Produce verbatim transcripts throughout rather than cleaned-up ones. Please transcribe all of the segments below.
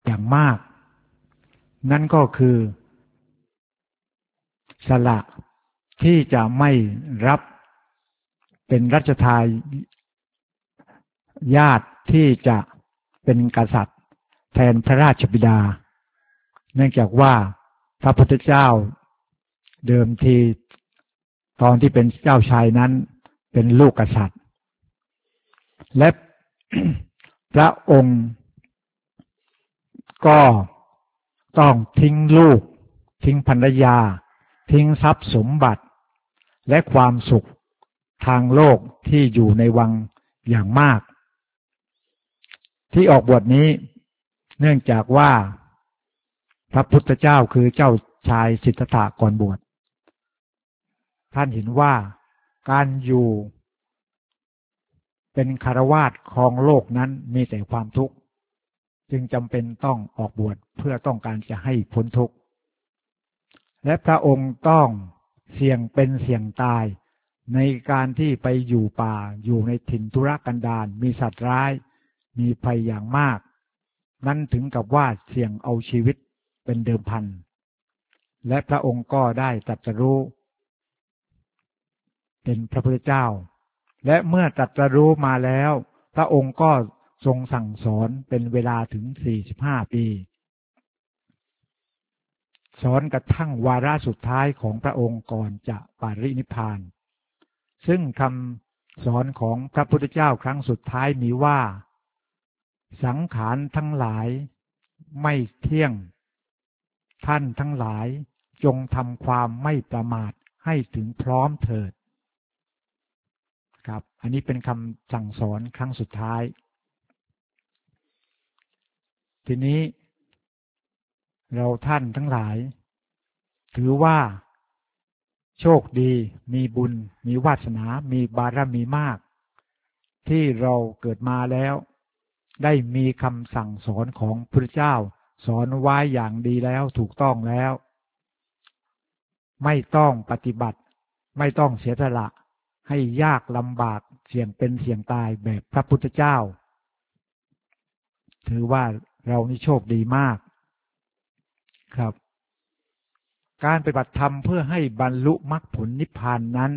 อย่างมากนั่นก็คือสละที่จะไม่รับเป็นรัชทายาทที่จะเป็นกษัตริย์แทนพระราชบิดาเนื่องจากว่าพระพุทธเจ้าเดิมทีตอนที่เป็นเจ้าชายนั้นเป็นลูกกษัตริย์และ พระองค์ก็ต้องทิ้งลูกทิ้งภรรยาทิ้งทรัพย์สมบัติและความสุขทางโลกที่อยู่ในวังอย่างมากที่ออกบวชนี้เนื่องจากว่าพระพุทธเจ้าคือเจ้าชายสิทธัตถะก่อนบวชท่านเห็นว่าการอยู่เป็นคฤหัสถ์ครองโลกนั้นมีแต่ความทุกข์จึงจำเป็นต้องออกบวชเพื่อต้องการจะให้พ้นทุกข์และพระองค์ต้องเสี่ยงเป็นเสี่ยงตายในการที่ไปอยู่ป่าอยู่ในถิ่นทุรกันดารมีสัตว์ร้ายมีภัยอย่างมากนั้นถึงกับว่าเสี่ยงเอาชีวิตเป็นเดิมพันและพระองค์ก็ได้ตรัสรู้เป็นพระพุทธเจ้าและเมื่อตรัสรู้มาแล้วพระองค์ก็ทรงสั่งสอนเป็นเวลาถึงสี่สิบห้าปีสอนกระทั่งวาระสุดท้ายของพระองค์ก่อนจะปรินิพพานซึ่งคำสอนของพระพุทธเจ้าครั้งสุดท้ายมีว่าสังขารทั้งหลายไม่เที่ยงท่านทั้งหลายจงทำความไม่ประมาทให้ถึงพร้อมเถิดครับอันนี้เป็นคำสั่งสอนครั้งสุดท้ายทีนี้เราท่านทั้งหลายถือว่าโชคดีมีบุญมีวาสนามีบารมีมากที่เราเกิดมาแล้วได้มีคำสั่งสอนของพระพุทธเจ้าสอนไว้อย่างดีแล้วถูกต้องแล้วไม่ต้องปฏิบัติไม่ต้องเสียสละให้ยากลำบากเสี่ยงเป็นเสี่ยงตายแบบพระพุทธเจ้าถือว่าเรานี่โชคดีมากครับการปฏิบัติธรรมเพื่อให้บรรลุมรรคผลนิพพานนั้น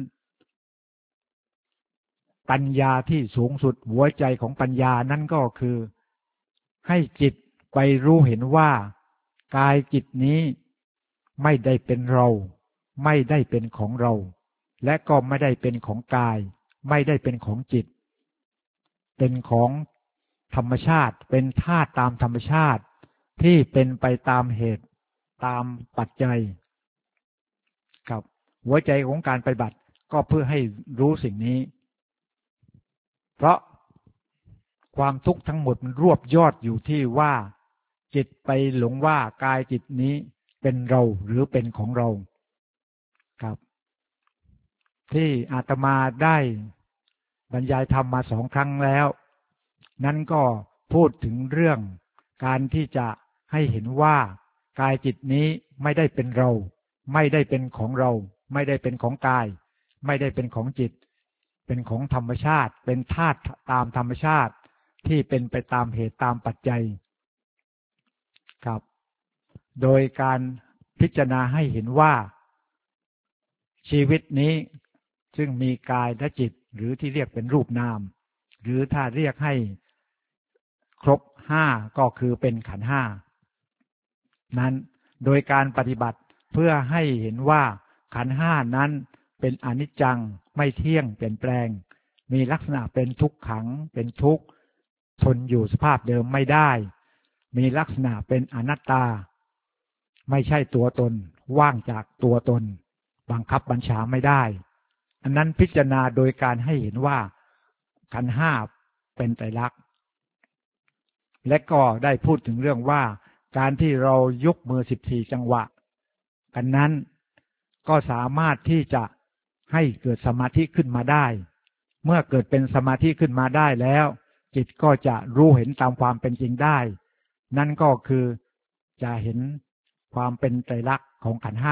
ปัญญาที่สูงสุดหัวใจของปัญญานั้นก็คือให้จิตไปรู้เห็นว่ากายจิตนี้ไม่ได้เป็นเราไม่ได้เป็นของเราและก็ไม่ได้เป็นของกายไม่ได้เป็นของจิตเป็นของธรรมชาติเป็นธาตุตามธรรมชาติที่เป็นไปตามเหตุตามปัจจัยครับหัวใจของการปฏิบัติก็เพื่อให้รู้สิ่งนี้เพราะความทุกข์ทั้งหมดมันรวบยอดอยู่ที่ว่าจิตไปหลงว่ากายจิตนี้เป็นเราหรือเป็นของเราครับที่อาตมาได้บรรยายธรรมมาสองครั้งแล้วนั้นก็พูดถึงเรื่องการที่จะให้เห็นว่ากายจิตนี้ไม่ได้เป็นเราไม่ได้เป็นของเราไม่ได้เป็นของกายไม่ได้เป็นของจิตเป็นของธรรมชาติเป็นธาตุตามธรรมชาติที่เป็นไปตามเหตุตามปัจจัยครับโดยการพิจารณาให้เห็นว่าชีวิตนี้ซึ่งมีกายและจิตหรือที่เรียกเป็นรูปนามหรือถ้าเรียกให้ครบห้าก็คือเป็นขันธ์ห้านั้นโดยการปฏิบัติเพื่อให้เห็นว่าขันธ์ห้านั้นเป็นอนิจจังไม่เที่ยงเปลี่ยนแปลงมีลักษณะเป็นทุกขังเป็นทุกข์ทนอยู่สภาพเดิมไม่ได้มีลักษณะเป็นอนัตตาไม่ใช่ตัวตนว่างจากตัวตนบังคับบัญชาไม่ได้อันนั้นพิจารณาโดยการให้เห็นว่าขันธ์ห้าเป็นไตรลักษณ์และก็ได้พูดถึงเรื่องว่าการที่เรายกมือสิบสี่จังหวะกันนั้นก็สามารถที่จะให้เกิดสมาธิขึ้นมาได้เมื่อเกิดเป็นสมาธิขึ้นมาได้แล้วจิตก็จะรู้เห็นตามความเป็นจริงได้นั่นก็คือจะเห็นความเป็นไตรลักษณ์ของขันธ์ห้า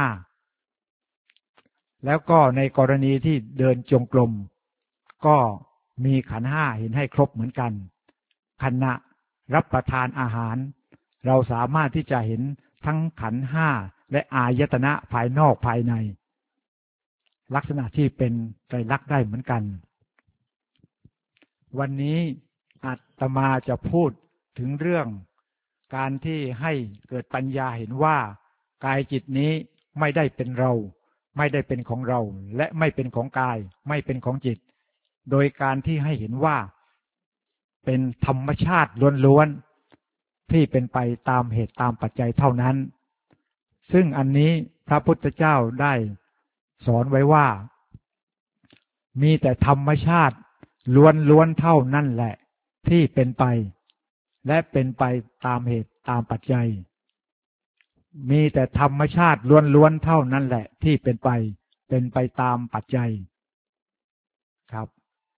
แล้วก็ในกรณีที่เดินจงกรมก็มีขันธ์ห้าเห็นให้ครบเหมือนกันขณะรับประทานอาหารเราสามารถที่จะเห็นทั้งขันธ์ห้าและอายตนะภายนอกภายในลักษณะที่เป็นไตรลักษณ์ได้เหมือนกันวันนี้อาตมาจะพูดถึงเรื่องการที่ให้เกิดปัญญาเห็นว่ากายจิตนี้ไม่ได้เป็นเราไม่ได้เป็นของเราและไม่เป็นของกายไม่เป็นของจิตโดยการที่ให้เห็นว่าเป็นธรรมชาติล้วนๆที่เป็นไปตามเหตุตามปัจจัยเท่านั้นซึ่งอันนี้พระพุทธเจ้าได้สอนไว้ว่ามีแต่ธรรมชาติล้วนๆเท่านั้นแหละที่เป็นไปและเป็นไปตามเหตุตามปัจจัยมีแต่ธรรมชาติล้วนๆเท่านั้นแหละที่เป็นไปเป็นไปตามปัจจัยครับ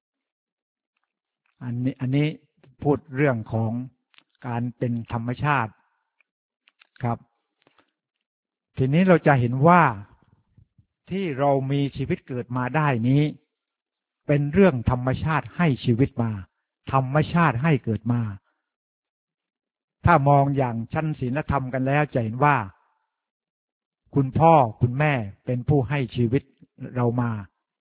อันนี้อันนี้พูดเรื่องของการเป็นธรรมชาติครับทีนี้เราจะเห็นว่าที่เรามีชีวิตเกิดมาได้นี้เป็นเรื่องธรรมชาติให้ชีวิตมาธรรมชาติให้เกิดมาถ้ามองอย่างชั้นศีลธรรมกันแล้วจะเห็นว่าคุณพ่อคุณแม่เป็นผู้ให้ชีวิตเรามา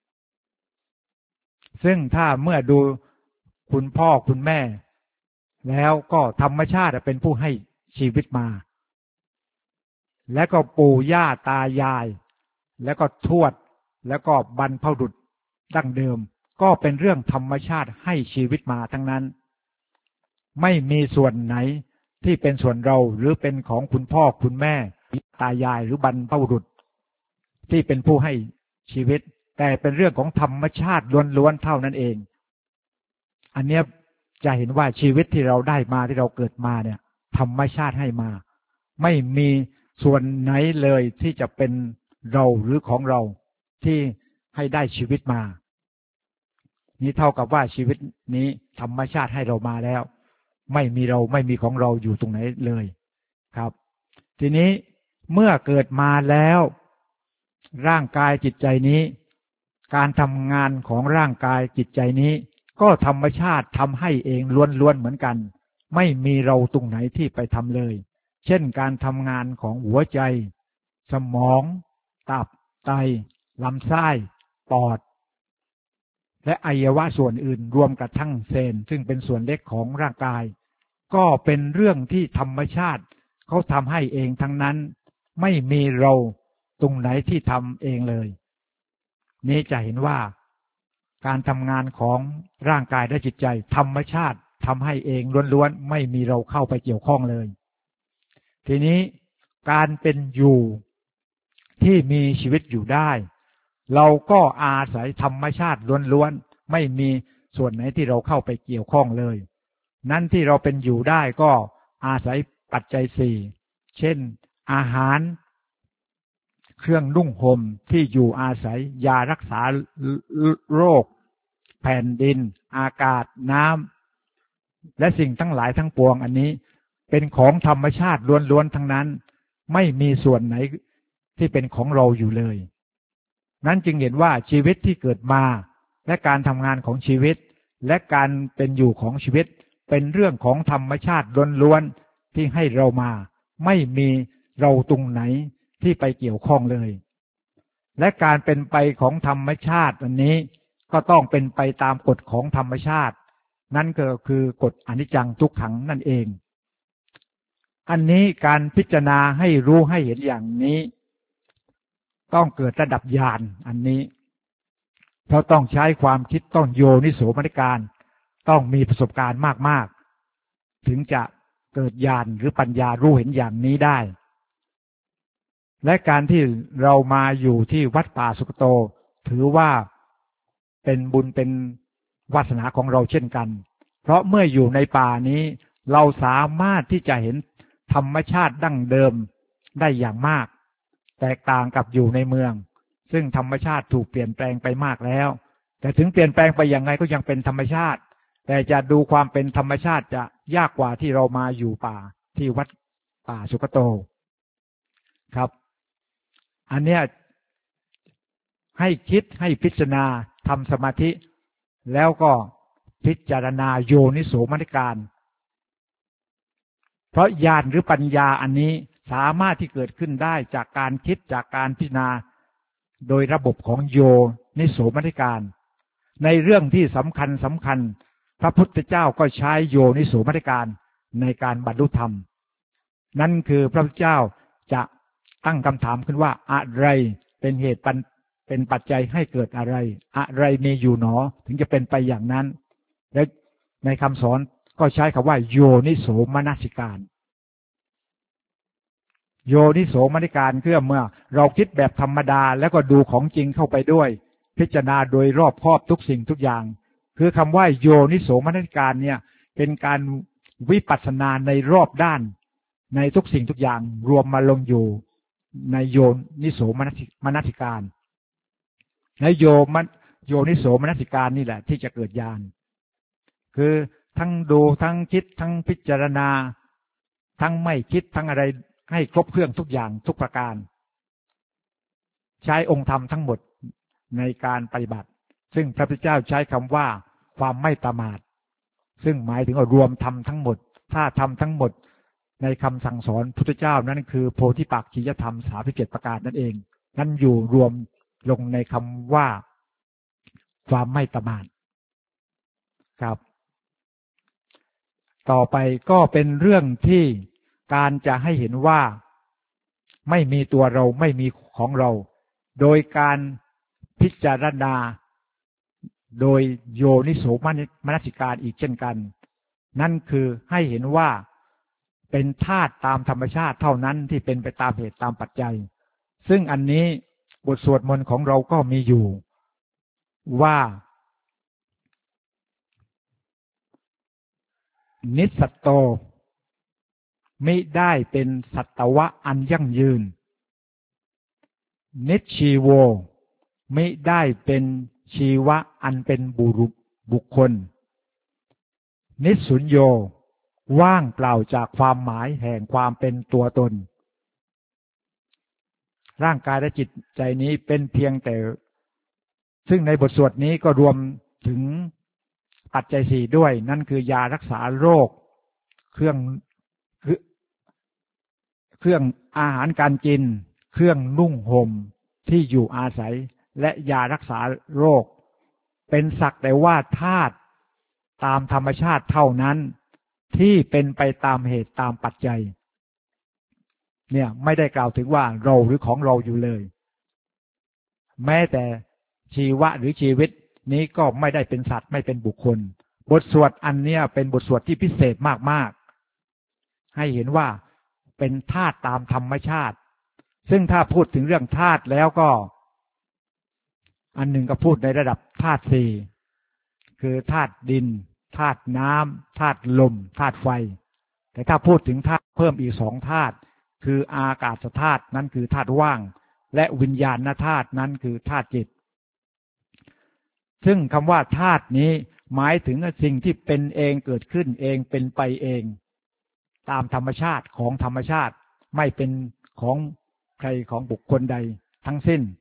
ซึ่งถ้าเมื่อดูคุณพ่อคุณแม่แล้วก็ธรรมชาติเป็นผู้ให้ชีวิตมาและก็ปู่ย่าตายายแล้วก็ทวดแล้วก็บรรพบุรุษดั้งเดิมก็เป็นเรื่องธรรมชาติให้ชีวิตมาทั้งนั้นไม่มีส่วนไหนที่เป็นส่วนเราหรือเป็นของคุณพ่อคุณแม่ตายายหรือบรรพบุรุษที่เป็นผู้ให้ชีวิตแต่เป็นเรื่องของธรรมชาติล้วนๆเท่านั้นเองอันนี้จะเห็นว่าชีวิตที่เราได้มาที่เราเกิดมาเนี่ยธรรมชาติให้มาไม่มีส่วนไหนเลยที่จะเป็นเราหรือของเราที่ให้ได้ชีวิตมานี่เท่ากับว่าชีวิตนี้ธรรมชาติให้เรามาแล้วไม่มีเราไม่มีของเราอยู่ตรงไหนเลยครับทีนี้เมื่อเกิดมาแล้วร่างกายจิตใจนี้การทำงานของร่างกายจิตใจนี้ก็ธรรมชาติทำให้เองล้วนๆเหมือนกันไม่มีเราตรงไหนที่ไปทำเลยเช่นการทำงานของหัวใจสมองตับไตลำไส้ปอดและอวัยวะส่วนอื่นรวมกระทั่งเซลล์ซึ่งเป็นส่วนเล็กของร่างกายก็เป็นเรื่องที่ธรรมชาติเขาทำให้เองทั้งนั้นไม่มีเราตรงไหนที่ทำเองเลยนี่จะเห็นว่าการทำงานของร่างกายและจิตใจธรรมชาติทำให้เองล้วนๆไม่มีเราเข้าไปเกี่ยวข้องเลยทีนี้การเป็นอยู่ที่มีชีวิตอยู่ได้เราก็อาศัยธรรมชาติล้วนๆไม่มีส่วนไหนที่เราเข้าไปเกี่ยวข้องเลยนั้นที่เราเป็นอยู่ได้ก็อาศัยปัจจัยสี่เช่นอาหารเครื่องนุ่งห่มที่อยู่อาศัยยารักษาโรคแผ่นดินอากาศน้ำและสิ่งทั้งหลายทั้งปวงอันนี้เป็นของธรรมชาติล้วนๆทั้งนั้นไม่มีส่วนไหนที่เป็นของเราอยู่เลยนั้นจึงเห็นว่าชีวิตที่เกิดมาและการทำงานของชีวิตและการเป็นอยู่ของชีวิตเป็นเรื่องของธรรมชาติล้วนๆที่ให้เรามาไม่มีเราตรงไหนที่ไปเกี่ยวข้องเลยและการเป็นไปของธรรมชาติอันนี้ก็ต้องเป็นไปตามกฎของธรรมชาตินั่นก็คือกฎอนิจจังทุกขังนั่นเองอันนี้การพิจารณาให้รู้ให้เห็นอย่างนี้ต้องเกิดระดับญาณอันนี้เพราะต้องใช้ความคิดต้องโยนิโสมนสิการต้องมีประสบการณ์มากๆถึงจะเกิดญาณหรือปัญญารู้เห็นอย่างนี้ได้และการที่เรามาอยู่ที่วัดป่าสุกโตถือว่าเป็นบุญเป็นวาสนาของเราเช่นกันเพราะเมื่ออยู่ในป่านี้เราสามารถที่จะเห็นธรรมชาติดั้งเดิมได้อย่างมากแตกต่างกับอยู่ในเมืองซึ่งธรรมชาติถูกเปลี่ยนแปลงไปมากแล้วแต่ถึงเปลี่ยนแปลงไปอย่างไรก็ยังเป็นธรรมชาติแต่จะดูความเป็นธรรมชาติจะยากกว่าที่เรามาอยู่ป่าที่วัดป่าสุกโตครับอันเนี้ยให้คิดให้พิจารณาทำสมาธิแล้วก็พิจารณาโยนิโสมนสิการเพราะญาณหรือปัญญาอันนี้สามารถที่เกิดขึ้นได้จากการคิดจากการพิจารณาโดยระบบของโยนิโสมนสิการในเรื่องที่สำคัญสำคัญพระพุทธเจ้าก็ใช้โยนิโสมนสิการในการบรรลุธรรมนั่นคือพระพุทธเจ้าจะตั้งคำถามขึ้นว่าอะไรเป็นเหตุเป็นปัจจัยให้เกิดอะไรอะไรมีอยู่หนอถึงจะเป็นไปอย่างนั้นและในคำสอนก็ใช้คำว่าโยนิโสมนสิการโยนิโสมนสิการคือเมื่อเราคิดแบบธรรมดาแล้วก็ดูของจริงเข้าไปด้วยพิจารณาโดยรอบครอบทุกสิ่งทุกอย่างคือคำว่าโยนิโสมนสิการเนี่ยเป็นการวิปัสสนาในรอบด้านในทุกสิ่งทุกอย่างรวมมาลงอยู่ในโยนิโสมนสิการในโยมโยนิโสมนสิการนี่แหละที่จะเกิดญาณคือทั้งดูทั้งคิดทั้งพิจารณาทั้งไม่คิดทั้งอะไรให้ครบเครื่องทุกอย่างทุกประการใช้องค์ธรรมทั้งหมดในการปฏิบัติซึ่งพระพุทธเจ้าใช้คำว่าความไม่ประมาทซึ่งหมายถึงว่ารวมธรรมทั้งหมดถ้าธรรมทั้งหมดในคำสั่งสอนพุทธเจ้านั้นคือโพธิปักขิยธรรมสามสิบเจ็ดประการนั่นเองนั่นอยู่รวมลงในคำว่าความไม่ประมาทครับต่อไปก็เป็นเรื่องที่การจะให้เห็นว่าไม่มีตัวเราไม่มีของเราโดยการพิจารณาโดยโยนิโสมนสิการอีกเช่นกันนั่นคือให้เห็นว่าเป็นธาตุตามธรรมชาติเท่านั้นที่เป็นไปตามเหตุตามปัจจัยซึ่งอันนี้บทสวดมนต์ของเราก็มีอยู่ว่านิสสัตโตมิได้เป็นสัตวะอันยั่งยืนนิชชีโวมิได้เป็นชีวะอันเป็นบุรุษบุคคลนิสุญโยว่างเปล่าจากความหมายแห่งความเป็นตัวตนร่างกายและจิตใจนี้เป็นเพียงแต่ซึ่งในบทสวดนี้ก็รวมถึงปัจจัยสี่ด้วยนั่นคือยารักษาโรคเครื่องเครื่องอาหารการกินเครื่องนุ่งห่มที่อยู่อาศัยและยารักษาโรคเป็นสักแต่ว่าธาตุตามธรรมชาติเท่านั้นที่เป็นไปตามเหตุตามปัจจัยเนี่ยไม่ได้กล่าวถึงว่าเราหรือของเราอยู่เลยแม้แต่ชีวะหรือชีวิตนี้ก็ไม่ได้เป็นสัตว์ไม่เป็นบุคคลบทสวดอันเนี้ยเป็นบทสวดที่พิเศษมากๆให้เห็นว่าเป็นธาตุตามธรรมชาติซึ่งถ้าพูดถึงเรื่องธาตุแล้วก็อันหนึ่งก็พูดในระดับธาตุสี่คือธาตุดินธาตุน้ำธาตุลมธาตุไฟแต่ถ้าพูดถึงธาตุเพิ่มอีกสองธาตุคืออากาศธาตุนั้นคือธาตุว่างและวิญญาณธาตุนั้นคือธาตุจิตซึ่งคำว่าธาตุนี้หมายถึงสิ่งที่เป็นเองเกิดขึ้นเองเป็นไปเองตามธรรมชาติของธรรมชาติไม่เป็นของใครของบุคคลใดทั้งสิ้น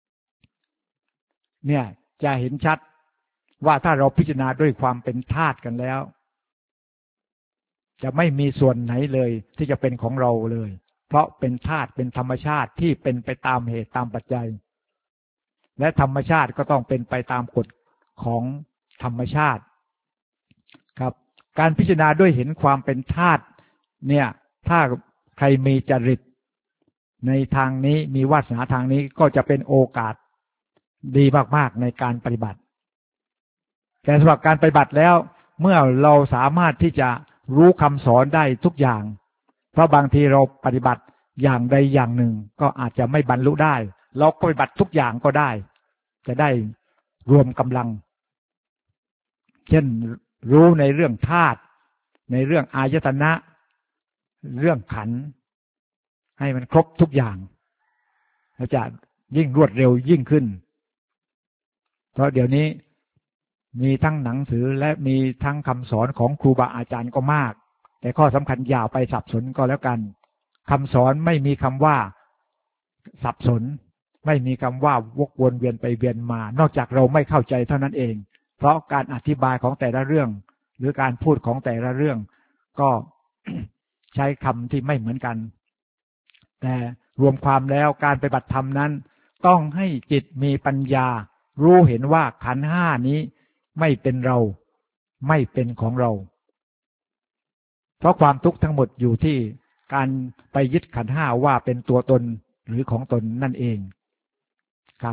เนี่ยจะเห็นชัดว่าถ้าเราพิจารณาด้วยความเป็นธาตุกันแล้วจะไม่มีส่วนไหนเลยที่จะเป็นของเราเลยเพราะเป็นธาตุเป็นธรรมชาติที่เป็นไปตามเหตุตามปัจจัยและธรรมชาติก็ต้องเป็นไปตามกฎของธรรมชาติครับการพิจารณาด้วยเห็นความเป็นธาตุเนี่ยถ้าใครมีจริตในทางนี้มีวาสนาทางนี้ก็จะเป็นโอกาสดีมากๆในการปฏิบัติแต่สำหรับการปฏิบัติแล้วเมื่อเราสามารถที่จะรู้คำสอนได้ทุกอย่างเพราะบางทีเราปฏิบัติอย่างใดอย่างหนึ่งก็อาจจะไม่บรรลุได้เราปฏิบัติทุกอย่างก็ได้จะได้รวมกำลังเช่นรู้ในเรื่องธาตุในเรื่องอายตนะเรื่องขันธ์ให้มันครบทุกอย่างแล้วจะยิ่งรวดเร็วยิ่งขึ้นเพราะเดี๋ยวนี้มีทั้งหนังสือและมีทั้งคำสอนของครูบาอาจารย์ก็มากแต่ข้อสำคัญอย่าไปสับสนก็แล้วกันคำสอนไม่มีคำว่าสับสนไม่มีคำว่าวกวนเวียนไปเวียนมานอกจากเราไม่เข้าใจเท่านั้นเองเพราะการอธิบายของแต่ละเรื่องหรือการพูดของแต่ละเรื่องก็ใช้คำที่ไม่เหมือนกันแต่รวมความแล้วการปฏิบัติธรรมนั้นต้องให้จิตมีปัญญารู้เห็นว่าขันธ์ห้านี้ไม่เป็นเราไม่เป็นของเราเพราะความทุกข์ทั้งหมดอยู่ที่การไปยึดขันธ์ห้าว่าเป็นตัวตนหรือของตนนั่นเองครับ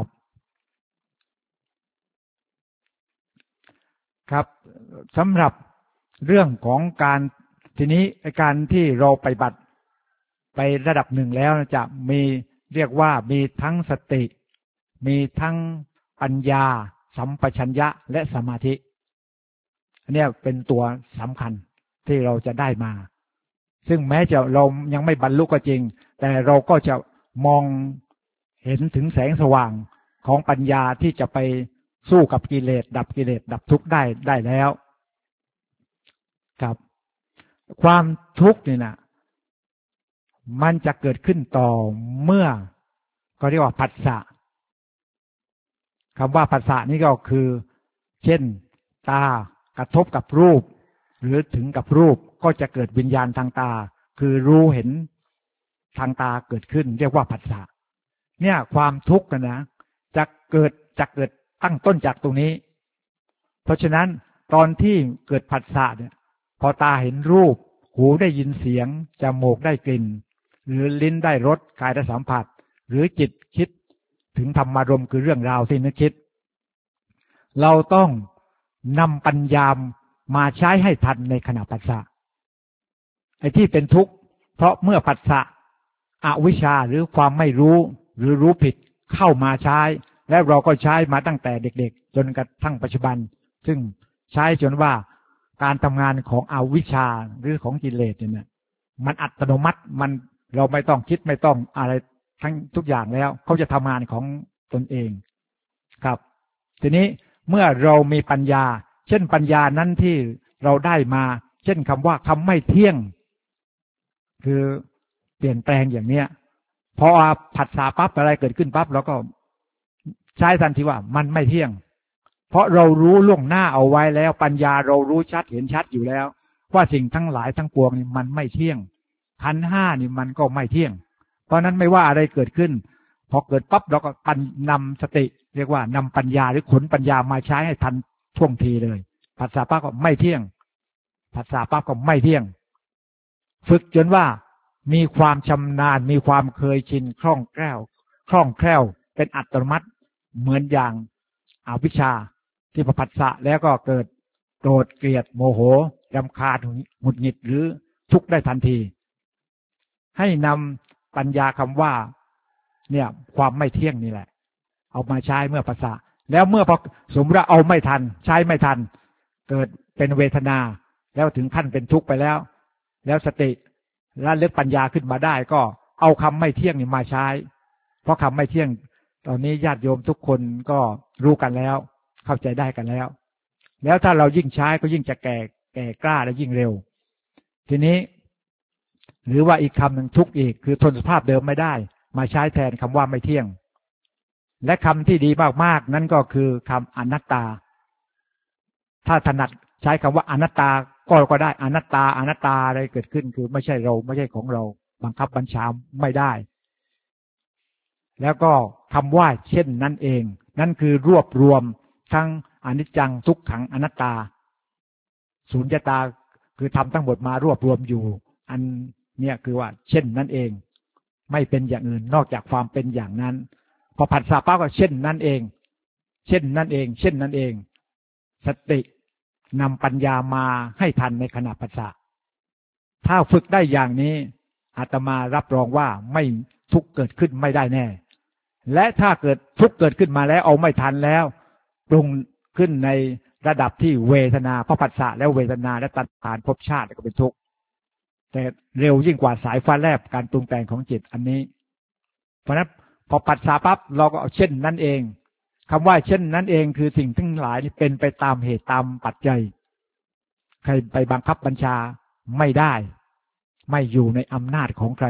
ครับสำหรับเรื่องของการทีนี้การที่เราไปบัติไประดับหนึ่งแล้วจะมีเรียกว่ามีทั้งสติมีทั้งปัญญาสัมปชัญญะและสมาธิอันนี้เป็นตัวสำคัญที่เราจะได้มาซึ่งแม้จะเรายังไม่บรรลุก็จริงแต่เราก็จะมองเห็นถึงแสงสว่างของปัญญาที่จะไปสู้กับกิเลสดับกิเลสดับทุกข์ได้ได้แล้วครับความทุกข์นี่นะมันจะเกิดขึ้นต่อเมื่อก็เรียกว่าผัสสะคำว่าผัสสะนี่ก็คือเช่นตากระทบกับรูปหรือถึงกับรูปก็จะเกิดวิญญาณทางตาคือรู้เห็นทางตาเกิดขึ้นเรียกว่าผัสสะเนี่ยความทุกข์นะจะเกิดจะเกิดตั้งต้นจากตรงนี้เพราะฉะนั้นตอนที่เกิดผัสสะเนี่ยพอตาเห็นรูปหูได้ยินเสียงจมูกได้กลิ่นหรือลิ้นได้รสกายได้สัมผัสหรือจิตคิดถึงธรรมารมณ์คือเรื่องราวที่นึกคิดเราต้องนำปัญญามาใช้ให้ทันในขณะผัสสะไอ้ที่เป็นทุกข์เพราะเมื่อผัสสะอวิชชาหรือความไม่รู้หรือรู้ผิดเข้ามาใช้และเราก็ใช้มาตั้งแต่เด็กๆจนกระทั่งปัจจุบันซึ่งใช้จนว่าการทำงานของอวิชชาหรือของกิเลสเนี่ยมันอัตโนมัติมันเราไม่ต้องคิดไม่ต้องอะไรทั้งทุกอย่างแล้วเขาจะทำงานของตนเองครับทีนี้เมื่อเรามีปัญญาเช่นปัญญานั้นที่เราได้มาเช่นคำว่าคำไม่เที่ยงคือเปลี่ยนแปลงอย่างเนี้ยพอผัสสะปั๊บอะไรเกิดขึ้นปั๊บเราก็ใช้ทันทีว่ามันไม่เที่ยงเพราะเรารู้ล่วงหน้าเอาไว้แล้วปัญญาเรารู้ชัดเห็นชัดอยู่แล้วว่าสิ่งทั้งหลายทั้งปวงนี่มันไม่เที่ยงขันธ์ห้านี่มันก็ไม่เที่ยงเพราะนั้นไม่ว่าอะไรเกิดขึ้นพอเกิดปั๊บเราก็ปันนำสติเรียกว่านำปัญญาหรือขนปัญญามาใช้ให้ทันท่วงทีเลยผัสสะปั๊บก็ไม่เที่ยงผัสสะปั๊บก็ไม่เที่ยงฝึกจนว่ามีความชำนาญมีความเคยชินคล่องแคล่วคล่องแคล่วเป็นอัตโนมัติเหมือนอย่างอวิชชาที่พอผัสสะแล้วก็เกิดโกรธเกลียดโมโหรำคาญหงุดหงิดหรือทุกข์ได้ทันทีให้นำปัญญาคำว่าเนี่ยความไม่เที่ยงนี่แหละเอามาใช้เมื่อผัสสะแล้วเมื่อพอสมมติว่าเอาไม่ทันใช้ไม่ทันเกิดเป็นเวทนาแล้วถึงขั้นเป็นทุกข์ไปแล้วแล้วสติและเลือกปัญญาขึ้นมาได้ก็เอาคำไม่เที่ยงนี่มาใช้เพราะคำไม่เที่ยงตอนนี้ญาติโยมทุกคนก็รู้กันแล้วเข้าใจได้กันแล้วแล้วถ้าเรายิ่งใช้ก็ยิ่งจะแก่แก่กล้าและยิ่งเร็วทีนี้หรือว่าอีกคำหนึ่งทุกข์อีกคือทนสภาพเดิมไม่ได้มาใช้แทนคำว่าไม่เที่ยงและคำที่ดีมากๆนั่นก็คือคำอนัตตาถ้าถนัดใช้คำว่าอนัตตาก็ก็ได้อนัตตาอนัตตาอะไรเกิดขึ้นคือไม่ใช่เราไม่ใช่ของเราบังคับบัญชาไม่ได้แล้วก็คำว่าเช่นนั้นเองนั่นคือรวบรวมทั้งอนิจจังทุกขังอนัตตาสุญญตาคือทำทั้งหมดมารวบรวมอยู่อันเนี่ยคือว่าเช่นนั้นเองไม่เป็นอย่างอื่นนอกจากความเป็นอย่างนั้นพอผัสสะปั๊บก็เช่นนั้นเองเช่นนั้นเองเช่นนั้นเองสตินำปัญญามาให้ทันในขณะผัสสะถ้าฝึกได้อย่างนี้อาตมารับรองว่าไม่ทุกข์เกิดขึ้นไม่ได้แน่และถ้าเกิดทุกข์เกิดขึ้นมาแล้วเอาไม่ทันแล้วปรุงขึ้นในระดับที่เวทนาเพราะผัสสะแล้วเวทนาและตัณหาภพชาติก็เป็นทุกข์แต่เร็วยิ่งกว่าสายฟ้าแลบการปรุงแต่งของจิตอันนี้เพราะฉะนั้นพอผัสสะปั๊บเราก็เอาเช่นนั้นเองคำว่าเช่นนั้นเองคือสิ่งทั้งหลายนี่เป็นไปตามเหตุตามปัจจัยใครไปบังคับบัญชาไม่ได้ไม่อยู่ในอำนาจของใคร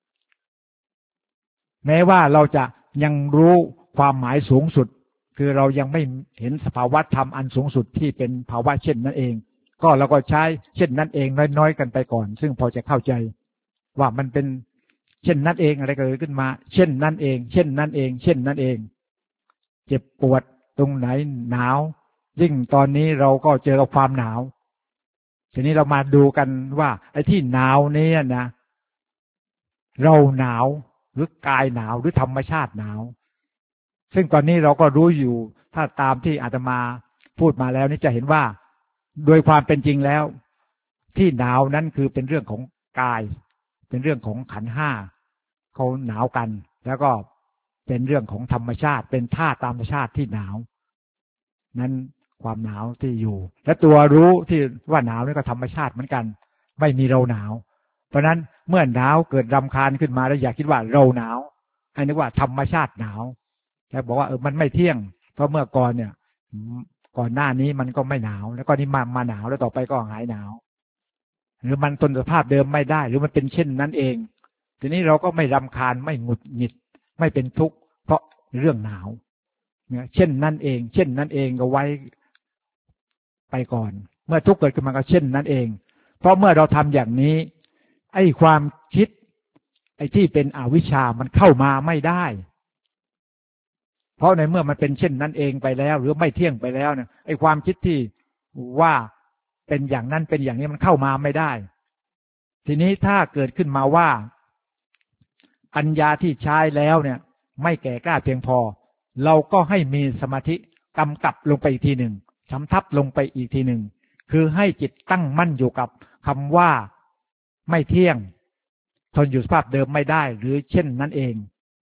แม้ว่าเราจะยังรู้ความหมายสูงสุดคือเรายังไม่เห็นสภาวะธรรมอันสูงสุดที่เป็นภาวะเช่นนั้นเองก็เราก็ใช้เช่นนั้นเองน้อยๆกันไปก่อนซึ่งพอจะเข้าใจว่ามันเป็นเช่นนั้นเองอะไรเกิดขึ้นมาเช่นนั้นเองเช่นนั้นเองเช่นนั้นเองเจ็บปวดตรงไหนหนาวยิ่งตอนนี้เราก็เจอกับความหนาวทีนี้เรามาดูกันว่าไอ้ที่หนาวนี้นะเราหนาวหรือกายหนาวหรือธรรมชาติหนาวซึ่งตอนนี้เราก็รู้อยู่ถ้าตามที่อาตมาพูดมาแล้วนี่จะเห็นว่าโดยความเป็นจริงแล้วที่หนาวนั้นคือเป็นเรื่องของกายเป็นเรื่องของขันธ์ห้าเขาหนาวกันแล้วก็เป็นเรื่องของธรรมชาติเป็นธาตุธรรมชาติที่หนาวนั้นความหนาวที่อยู่และตัวรู้ที่ว่าหนาวนี่ก็ธรรมชาติเหมือนกันไม่มีเราหนาวเพราะนั้นเมื่อหนาวเกิดรำคาญขึ้นมาแล้วอยากคิดว่าเราหนาวให้นึกว่าธรรมชาติหนาวแล้วบอกว่าเออมันไม่เที่ยงเพราะเมื่อก่อนเนี่ยก่อนหน้านี้มันก็ไม่หนาวแล้วก็นี่มามาหนาวแล้วต่อไปก็หายหนาวหรือมันทนสภาพเดิมไม่ได้หรือมันเป็นเช่นนั้นเองทีนี้เราก็ไม่รำคาญไม่หงุดหงิดไม่เป็นทุกข์เพราะเรื่องหนาวเนี่ยเช่นนั้นเองเช่นนั้นเองก็ไว้ไปก่อนเมื่อทุกข์เกิดขึ้นมาก็เช่นนั้นเองเพราะเมื่อเราทำอย่างนี้ไอ้ความคิดไอ้ที่เป็นอวิชชามันเข้ามาไม่ได้เพราะในเมื่อมันเป็นเช่นนั้นเองไปแล้วหรือไม่เที่ยงไปแล้วเนี่ยไอ้ความคิดที่ว่าเป็นอย่างนั้นเป็นอย่างนี้มันเข้ามาไม่ได้ทีนี้ถ้าเกิดขึ้นมาว่าปัญญาที่ใช้แล้วเนี่ยไม่แก่กล้าเพียงพอเราก็ให้มีสมาธิกำกับลงไปอีกทีหนึ่งสำทับลงไปอีกทีหนึ่งคือให้จิตตั้งมั่นอยู่กับคำว่าไม่เที่ยงทนอยู่สภาพเดิมไม่ได้หรือเช่นนั้นเอง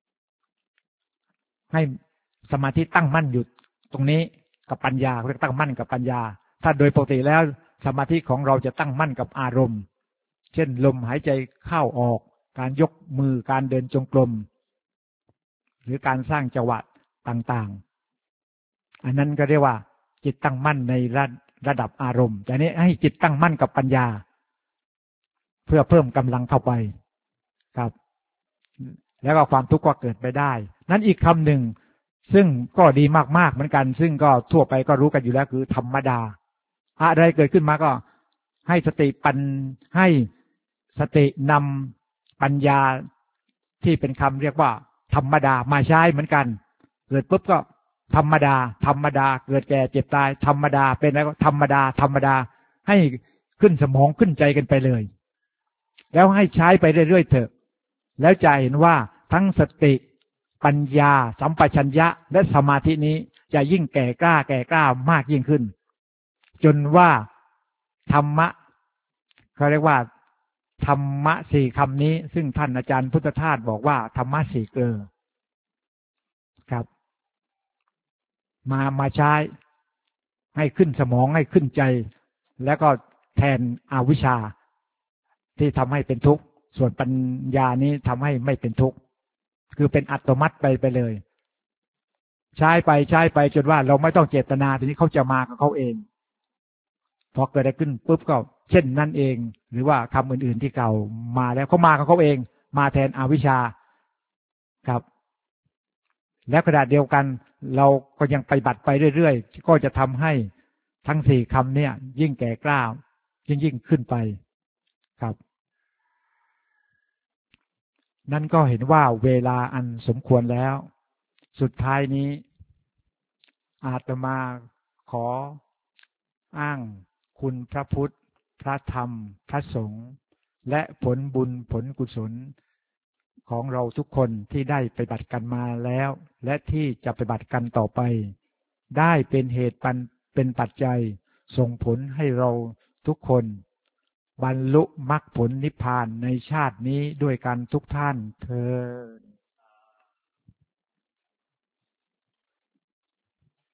ให้สมาธิตั้งมั่นอยู่ตรงนี้กับปัญญาเรียกตั้งมั่นกับปัญญาถ้าโดยปกติแล้วสมาธิของเราจะตั้งมั่นกับอารมณ์เช่นลมหายใจเข้าออกการยกมือการเดินจงกรมหรือการสร้างจังหวะต่างๆอันนั้นก็เรียกว่าจิตตั้งมั่นในระระดับอารมณ์แต่นี้ให้จิตตั้งมั่นกับปัญญาเพื่อเพิ่มกำลังเข้าไปครับแล้วก็ความทุกข์ก็เกิดไปได้นั้นอีกคำหนึ่งซึ่งก็ดีมากๆเหมือนกันซึ่งก็ทั่วไปก็รู้กันอยู่แล้วคือธรรมดาอะไรเกิดขึ้นมาก็ให้สติปัญให้สตินำปัญญาที่เป็นคำเรียกว่าธรรมดามาใช้เหมือนกันเกิดปุ๊บก็ธรรมดาธรรมดาเกิดแก่เจ็บตายธรรมดาเป็นอะไรก็ธรรมดาธรรมดาให้ขึ้นสมองขึ้นใจกันไปเลยแล้วให้ใช้ไปเรื่อยๆเถอะแล้วจะเห็นว่าทั้งสติปัญญาสัมปชัญญะและสมาธินี้จะยิ่งแก่กล้าแก่กล้ามากยิ่งขึ้นจนว่าธรรมะเขาเรียกว่าธรรมะสี่คำนี้ซึ่งท่านอาจารย์พุทธทาสบอกว่าธรรมะสี่เกลอครับมามาใช้ให้ขึ้นสมองให้ขึ้นใจแล้วก็แทนอวิชชาที่ทำให้เป็นทุกข์ส่วนปัญญานี้ทำให้ไม่เป็นทุกข์คือเป็นอัตโนมัติไปไปเลยใช้ไปใช้ไปจนว่าเราไม่ต้องเจตนาทีนี้เขาจะมากับเขาเองพอเกิดอะไรขึ้นปุ๊บก็เช่นนั่นเองหรือว่าคำอื่นๆที่เก่ามาแล้วเขามากับเขาเองมาแทนอวิชชาครับและขณะเดียวกันเราก็ยังไปบัติไปเรื่อยๆก็จะทำให้ทั้งสี่คำเนี่ยยิ่งแก่กล้ายิ่งยิ่งขึ้นไปครับนั่นก็เห็นว่าเวลาอันสมควรแล้วสุดท้ายนี้อาตมาขออ้างคุณพระพุทธพระธรรมพระสงฆ์และผลบุญผลกุศลของเราทุกคนที่ได้ไปบัติกันมาแล้วและที่จะไปบัติกันต่อไปได้เป็นเหตุเป็นปัจจัยส่งผลให้เราทุกคนบรรลุมรรคผลนิพพานในชาตินี้ด้วยกันทุกท่านเทอญ